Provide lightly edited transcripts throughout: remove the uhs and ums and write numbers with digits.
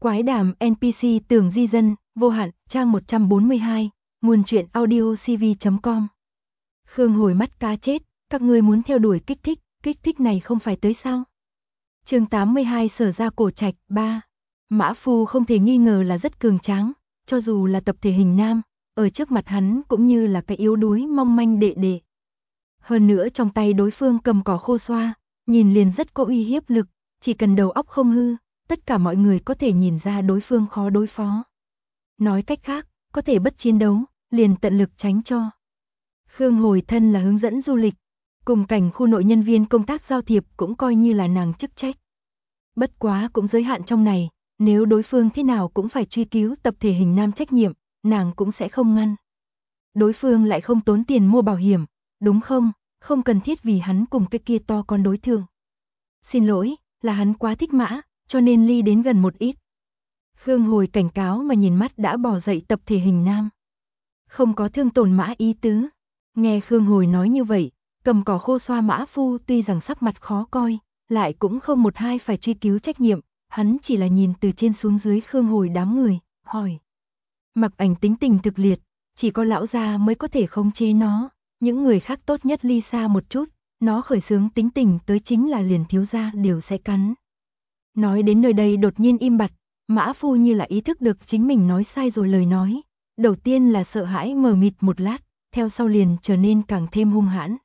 Quái đàm NPC Tường Di Dân, vô hạn, trang 142, nguồn truyện audiocv.com. Khương Hồi mắt cá chết, các ngươi muốn theo đuổi kích thích này không phải tới sao? Chương 82 Sở Ra Cổ Trạch 3. Mã Phu không thể nghi ngờ là rất cường tráng, cho dù là tập thể hình nam, ở trước mặt hắn cũng như là cái yếu đuối mong manh đệ đệ. Hơn nữa trong tay đối phương cầm cỏ khô xoa, nhìn liền rất có uy hiếp lực, chỉ cần đầu óc không hư, tất cả mọi người có thể nhìn ra đối phương khó đối phó. Nói cách khác, có thể bất chiến đấu, liền tận lực tránh cho. Khương Hồi thân là hướng dẫn du lịch, cùng cảnh khu nội nhân viên công tác giao thiệp cũng coi như là nàng chức trách. Bất quá cũng giới hạn trong này, nếu đối phương thế nào cũng phải truy cứu tập thể hình nam trách nhiệm, nàng cũng sẽ không ngăn. Đối phương lại không tốn tiền mua bảo hiểm, đúng không? Không cần thiết vì hắn cùng cái kia to con đối thương. Xin lỗi, là hắn quá thích Mã, cho nên ly đến gần một ít. Khương Hồi cảnh cáo mà nhìn mắt đã bỏ dậy tập thể hình nam. Không có thương tổn Mã ý tứ. Nghe Khương Hồi nói như vậy, cầm cỏ khô xoa Mã Phu tuy rằng sắc mặt khó coi, lại cũng không một hai phải truy cứu trách nhiệm, hắn chỉ là nhìn từ trên xuống dưới Khương Hồi đám người, hỏi. Mặc Ảnh tính tình thực liệt, chỉ có lão gia mới có thể khống chế nó, những người khác tốt nhất ly xa một chút, nó khởi xướng tính tình tới chính là liền thiếu gia đều sẽ cắn. Nói đến nơi đây đột nhiên im bặt, Mã Phu như là ý thức được chính mình nói sai rồi lời nói, đầu tiên là sợ hãi mờ mịt một lát, theo sau liền trở nên càng thêm hung hãn.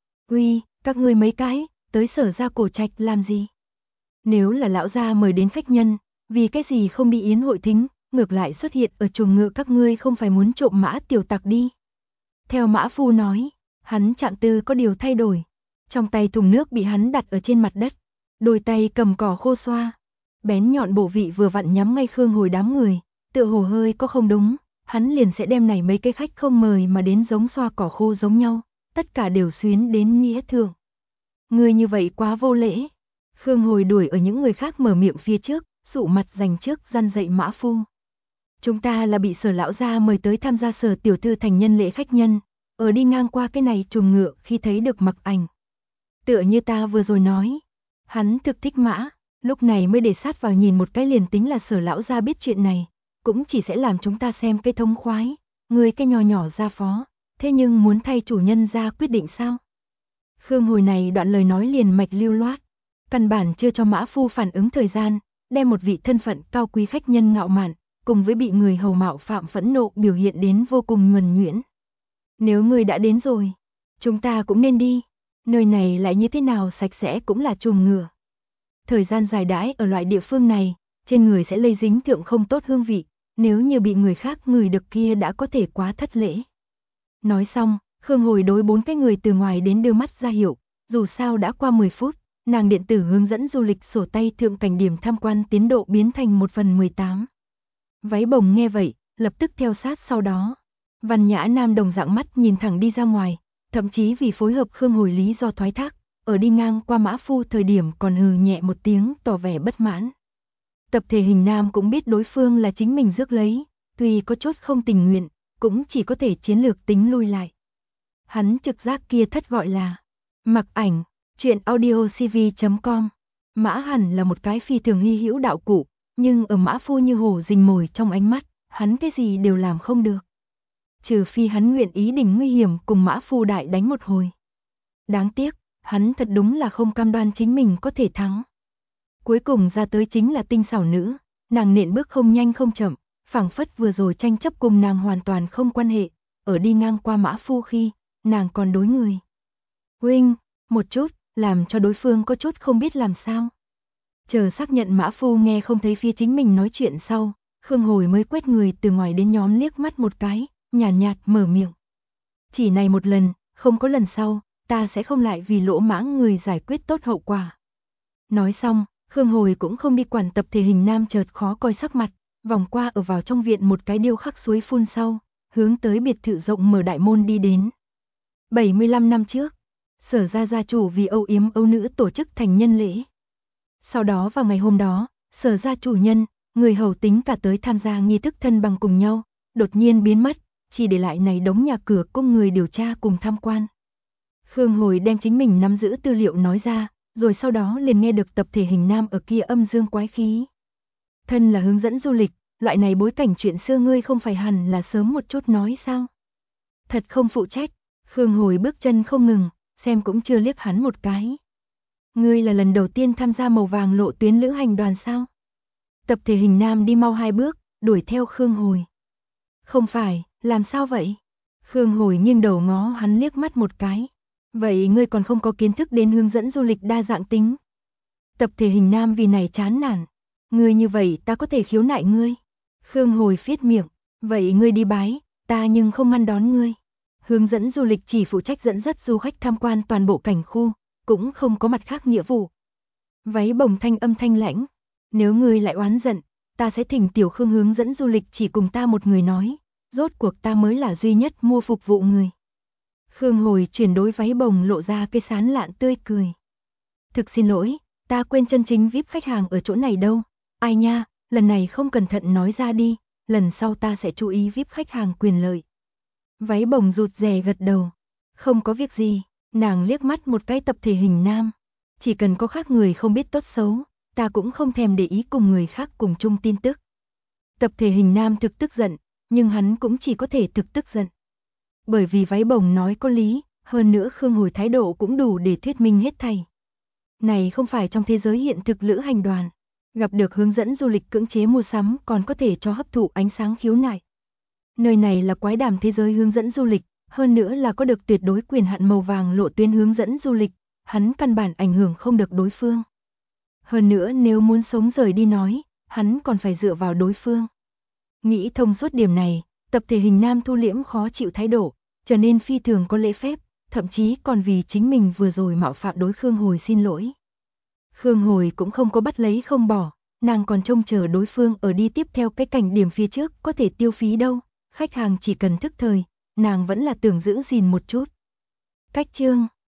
Uy, các ngươi mấy cái, tới Sở Ra Cổ Trạch làm gì? Nếu là lão gia mời đến khách nhân, vì cái gì không đi yến hội thính, ngược lại xuất hiện ở chuồng ngựa các ngươi không phải muốn trộm Mã tiểu tặc đi. Theo Mã Phu nói, hắn chạm tư có điều thay đổi, trong tay thùng nước bị hắn đặt ở trên mặt đất, đôi tay cầm cỏ khô xoa, bén nhọn bổ vị vừa vặn nhắm ngay Khương Hồi đám người, tựa hồ hơi có không đúng, hắn liền sẽ đem này mấy cái khách không mời mà đến giống xoa cỏ khô giống nhau, tất cả đều xuyến đến nghĩa thượng. Người như vậy quá vô lễ. Khương Hồi đuổi ở những người khác mở miệng phía trước, sụ mặt dành trước răn dạy Mã Phu. Chúng ta là bị Sở lão gia mời tới tham gia Sở tiểu thư thành nhân lễ khách nhân, ở đi ngang qua cái này chuồng ngựa khi thấy được Mặc Ảnh. Tựa như ta vừa rồi nói, hắn thực thích Mã, lúc này mới để sát vào nhìn một cái liền tính là Sở lão gia biết chuyện này, cũng chỉ sẽ làm chúng ta xem cái thông khoái, người cái nhỏ nhỏ gia phó, thế nhưng muốn thay chủ nhân ra quyết định sao? Khương Hồi này đoạn lời nói liền mạch lưu loát, căn bản chưa cho Mã Phu phản ứng thời gian, đem một vị thân phận cao quý khách nhân ngạo mạn, cùng với bị người hầu mạo phạm phẫn nộ biểu hiện đến vô cùng nhuần nhuyễn. Nếu người đã đến rồi, chúng ta cũng nên đi, nơi này lại như thế nào sạch sẽ cũng là chuồng ngựa. Thời gian dài đãi ở loại địa phương này, trên người sẽ lây dính thượng không tốt hương vị, nếu như bị người khác ngửi được kia đã có thể quá thất lễ. Nói xong, Khương Hồi đối 4 cái người từ ngoài đến đưa mắt ra hiệu, dù sao đã qua 10 phút, nàng điện tử hướng dẫn du lịch sổ tay thượng cảnh điểm tham quan tiến độ biến thành 1/18. Váy bồng nghe vậy, lập tức theo sát sau đó. Văn Nhã Nam đồng dạng mắt nhìn thẳng đi ra ngoài, thậm chí vì phối hợp Khương Hồi lý do thoái thác, ở đi ngang qua Mã Phu thời điểm còn hừ nhẹ một tiếng tỏ vẻ bất mãn. Tập thể hình nam cũng biết đối phương là chính mình rước lấy, tuy có chút không tình nguyện, cũng chỉ có thể chiến lược tính lui lại. Hắn trực giác kia thất gọi là Mặc Ảnh, truyện audiocv.com. Mã hẳn là một cái phi thường hy hữu đạo cụ, nhưng ở Mã Phu như hổ rình mồi trong ánh mắt, hắn cái gì đều làm không được. Trừ phi hắn nguyện ý đỉnh nguy hiểm cùng Mã Phu đại đánh một hồi. Đáng tiếc, hắn thật đúng là không cam đoan chính mình có thể thắng. Cuối cùng ra tới chính là tinh xảo nữ, nàng nện bước không nhanh không chậm, phảng phất vừa rồi tranh chấp cùng nàng hoàn toàn không quan hệ, ở đi ngang qua Mã Phu khi, nàng còn đối người. Huynh, một chút, làm cho đối phương có chút không biết làm sao. Chờ xác nhận Mã Phu nghe không thấy phía chính mình nói chuyện sau, Khương Hồi mới quét người từ ngoài đến nhóm liếc mắt một cái, nhàn nhạt mở miệng. Chỉ này một lần, không có lần sau, ta sẽ không lại vì lỗ mãng người giải quyết tốt hậu quả. Nói xong, Khương Hồi cũng không đi quản tập thể hình nam chợt khó coi sắc mặt, vòng qua ở vào trong viện một cái điêu khắc suối phun sau, hướng tới biệt thự rộng mở đại môn đi đến. 75 năm trước, Sở Ra gia chủ vì âu yếm âu nữ tổ chức thành nhân lễ. Sau đó vào ngày hôm đó, Sở Ra chủ nhân, người hầu tính cả tới tham gia nghi thức thân bằng cùng nhau, đột nhiên biến mất, chỉ để lại này đống nhà cửa cung người điều tra cùng tham quan. Khương Hồi đem chính mình nắm giữ tư liệu nói ra, rồi sau đó liền nghe được tập thể hình nam ở kia âm dương quái khí. Thân là hướng dẫn du lịch, loại này bối cảnh chuyện xưa ngươi không phải hẳn là sớm một chút nói sao? Thật không phụ trách, Khương Hồi bước chân không ngừng, xem cũng chưa liếc hắn một cái. Ngươi là lần đầu tiên tham gia màu vàng lộ tuyến lữ hành đoàn sao? Tập thể hình nam đi mau 2 bước, đuổi theo Khương Hồi. Không phải, làm sao vậy? Khương Hồi nghiêng đầu ngó hắn liếc mắt một cái. Vậy ngươi còn không có kiến thức đến hướng dẫn du lịch đa dạng tính. Tập thể hình nam vì này chán nản. Ngươi như vậy ta có thể khiếu nại ngươi. Khương Hồi phết miệng. Vậy ngươi đi bái, ta nhưng không ngăn đón ngươi. Hướng dẫn du lịch chỉ phụ trách dẫn dắt du khách tham quan toàn bộ cảnh khu, cũng không có mặt khác nghĩa vụ. Váy bồng thanh âm thanh lãnh. Nếu ngươi lại oán giận, ta sẽ thỉnh Tiểu Khương hướng dẫn du lịch chỉ cùng ta một người nói. Rốt cuộc ta mới là duy nhất mua phục vụ người. Khương Hồi chuyển đối váy bồng lộ ra cái sán lạn tươi cười. Thực xin lỗi, ta quên chân chính VIP khách hàng ở chỗ này đâu. Ai nha, lần này không cẩn thận nói ra đi, lần sau ta sẽ chú ý VIP khách hàng quyền lợi. Váy bồng rụt rè gật đầu. Không có việc gì, nàng liếc mắt một cái tập thể hình nam. Chỉ cần có khác người không biết tốt xấu, ta cũng không thèm để ý cùng người khác cùng chung tin tức. Tập thể hình nam thực tức giận, nhưng hắn cũng chỉ có thể thực tức giận. Bởi vì váy bồng nói có lý, hơn nữa Khương Hồi thái độ cũng đủ để thuyết minh hết thảy. Này không phải trong thế giới hiện thực lữ hành đoàn, gặp được hướng dẫn du lịch cưỡng chế mua sắm còn có thể cho hấp thụ ánh sáng khiếu nại. Nơi này là quái đàm thế giới hướng dẫn du lịch, hơn nữa là có được tuyệt đối quyền hạn màu vàng lộ tuyến hướng dẫn du lịch, hắn căn bản ảnh hưởng không được đối phương. Hơn nữa nếu muốn sống rời đi nói, hắn còn phải dựa vào đối phương. Nghĩ thông suốt điểm này, tập thể hình nam thu liễm khó chịu thái độ, trở nên phi thường có lễ phép, thậm chí còn vì chính mình vừa rồi mạo phạm đối Khương Hồi xin lỗi. Khương Hồi cũng không có bắt lấy không bỏ, nàng còn trông chờ đối phương ở đi tiếp theo cái cảnh điểm phía trước có thể tiêu phí đâu, khách hàng chỉ cần thức thời, nàng vẫn là tưởng giữ gìn một chút. Cách chương